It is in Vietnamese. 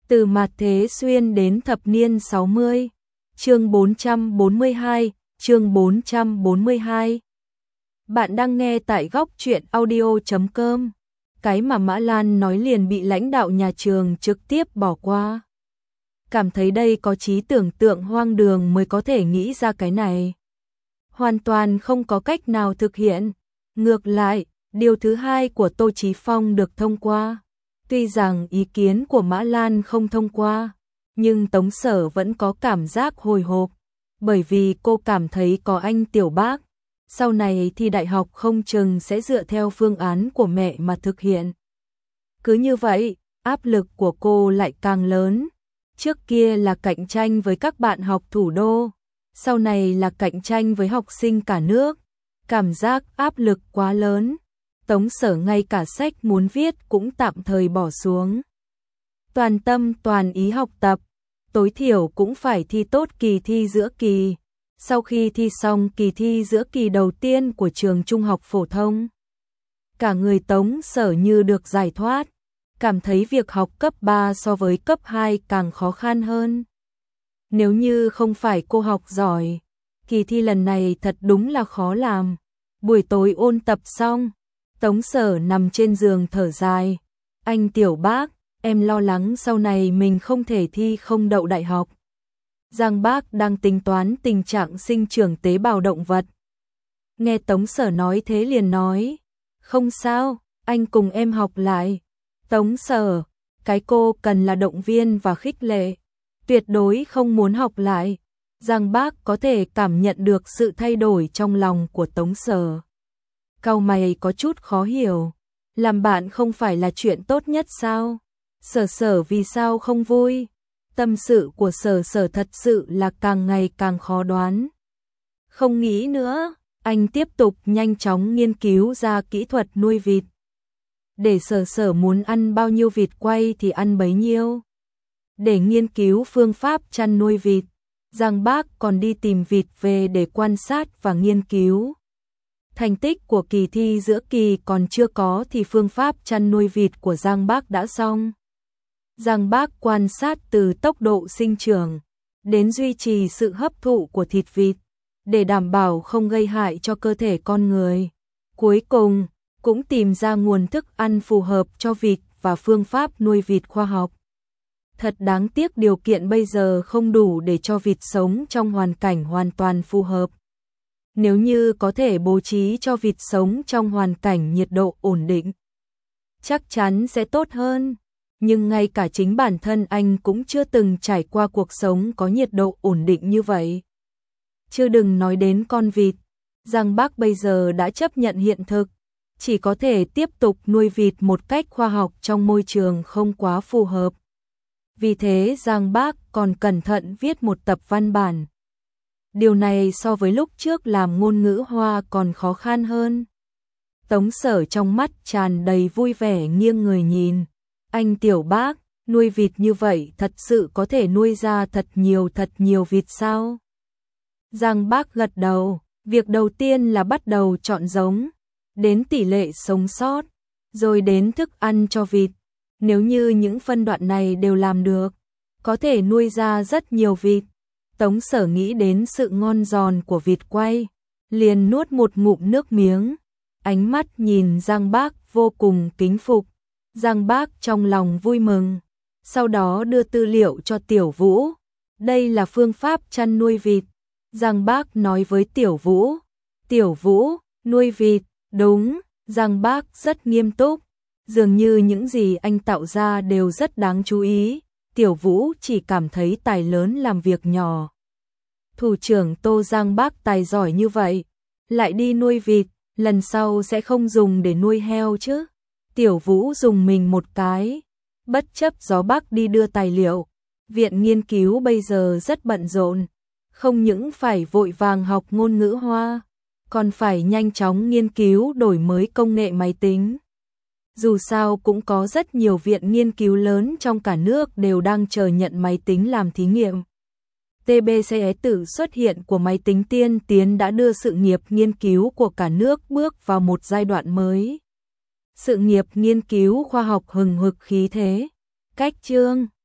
Từ mạt thế xuyên đến thập niên 60. Chương 442, chương 442. Bạn đang nghe tại góc truyện audio.com. Cái mà Mã Lan nói liền bị lãnh đạo nhà trường trực tiếp bỏ qua. Cảm thấy đây có trí tưởng tượng hoang đường mới có thể nghĩ ra cái này. Hoàn toàn không có cách nào thực hiện. Ngược lại, điều thứ hai của Tô Chí Phong được thông qua. Tuy rằng ý kiến của Mã Lan không thông qua, nhưng Tống Sở vẫn có cảm giác hồi hộp, bởi vì cô cảm thấy có anh Tiểu Bác, sau này thì đại học không chừng sẽ dựa theo phương án của mẹ mà thực hiện. Cứ như vậy, áp lực của cô lại càng lớn. Trước kia là cạnh tranh với các bạn học thủ đô, sau này là cạnh tranh với học sinh cả nước. Cảm giác áp lực quá lớn. Tống Sở ngay cả sách muốn viết cũng tạm thời bỏ xuống. Toàn tâm toàn ý học tập, tối thiểu cũng phải thi tốt kỳ thi giữa kỳ. Sau khi thi xong kỳ thi giữa kỳ đầu tiên của trường trung học phổ thông, cả người Tống Sở như được giải thoát, cảm thấy việc học cấp 3 so với cấp 2 càng khó khăn hơn. Nếu như không phải cô học giỏi, kỳ thi lần này thật đúng là khó làm. Buổi tối ôn tập xong, Tống Sở nằm trên giường thở dài. Anh Tiểu Bác, em lo lắng sau này mình không thể thi không đậu đại học. Giang Bác đang tính toán tình trạng sinh trưởng tế bào động vật. Nghe Tống Sở nói thế liền nói, không sao, anh cùng em học lại. Tống Sở, cái cô cần là động viên và khích lệ, tuyệt đối không muốn học lại. Giang Bác có thể cảm nhận được sự thay đổi trong lòng của Tống Sở. Cau mày có chút khó hiểu, làm bạn không phải là chuyện tốt nhất sao? Sở vì sao không vui? Tâm sự của Sở thật sự là càng ngày càng khó đoán. Không nghĩ nữa, anh tiếp tục nhanh chóng nghiên cứu ra kỹ thuật nuôi vịt. Để Sở muốn ăn bao nhiêu vịt quay thì ăn bấy nhiêu. Để nghiên cứu phương pháp chăn nuôi vịt, Giang Bác còn đi tìm vịt về để quan sát và nghiên cứu. Thành tích của kỳ thi giữa kỳ còn chưa có thì phương pháp chăn nuôi vịt của Giang Bác đã xong. Giang Bác quan sát từ tốc độ sinh trưởng đến duy trì sự hấp thụ của thịt vịt để đảm bảo không gây hại cho cơ thể con người. Cuối cùng, cũng tìm ra nguồn thức ăn phù hợp cho vịt và phương pháp nuôi vịt khoa học. Thật đáng tiếc điều kiện bây giờ không đủ để cho vịt sống trong hoàn cảnh hoàn toàn phù hợp. Nếu như có thể bố trí cho vịt sống trong hoàn cảnh nhiệt độ ổn định, chắc chắn sẽ tốt hơn. Nhưng ngay cả chính bản thân anh cũng chưa từng trải qua cuộc sống có nhiệt độ ổn định như vậy. Chưa đừng nói đến con vịt, Giang Bác bây giờ đã chấp nhận hiện thực, chỉ có thể tiếp tục nuôi vịt một cách khoa học trong môi trường không quá phù hợp. Vì thế Giang Bác còn cẩn thận viết một tập văn bản. Điều này so với lúc trước làm ngôn ngữ Hoa còn khó khăn hơn. Tống Sở trong mắt tràn đầy vui vẻ nghiêng người nhìn. Anh Tiểu Bác, nuôi vịt như vậy thật sự có thể nuôi ra thật nhiều vịt sao? Giang Bác gật đầu, việc đầu tiên là bắt đầu chọn giống, đến tỷ lệ sống sót, rồi đến thức ăn cho vịt. Nếu như những phân đoạn này đều làm được, có thể nuôi ra rất nhiều vịt. Tống Sở nghĩ đến sự ngon giòn của vịt quay, liền nuốt một ngụm nước miếng, ánh mắt nhìn Giang Bác vô cùng kính phục. Giang Bác trong lòng vui mừng, sau đó đưa tư liệu cho Tiểu Vũ. Đây là phương pháp chăn nuôi vịt. Giang Bác nói với Tiểu Vũ. Tiểu Vũ, nuôi vịt, đúng. Giang Bác rất nghiêm túc, dường như những gì anh tạo ra đều rất đáng chú ý. Tiểu Vũ chỉ cảm thấy tài lớn làm việc nhỏ. Thủ trưởng Tô Giang Bác tài giỏi như vậy, lại đi nuôi vịt, lần sau sẽ không dùng để nuôi heo chứ? Tiểu Vũ dùng mình một cái, bất chấp gió bắc đi đưa tài liệu. Viện nghiên cứu bây giờ rất bận rộn, không những phải vội vàng học ngôn ngữ Hoa, còn phải nhanh chóng nghiên cứu đổi mới công nghệ máy tính. Dù sao cũng có rất nhiều viện nghiên cứu lớn trong cả nước đều đang chờ nhận máy tính làm thí nghiệm. TBCE tự xuất hiện của máy tính tiên tiến đã đưa sự nghiệp nghiên cứu của cả nước bước vào một giai đoạn mới. Sự nghiệp nghiên cứu khoa học hừng hực khí thế. Cách chương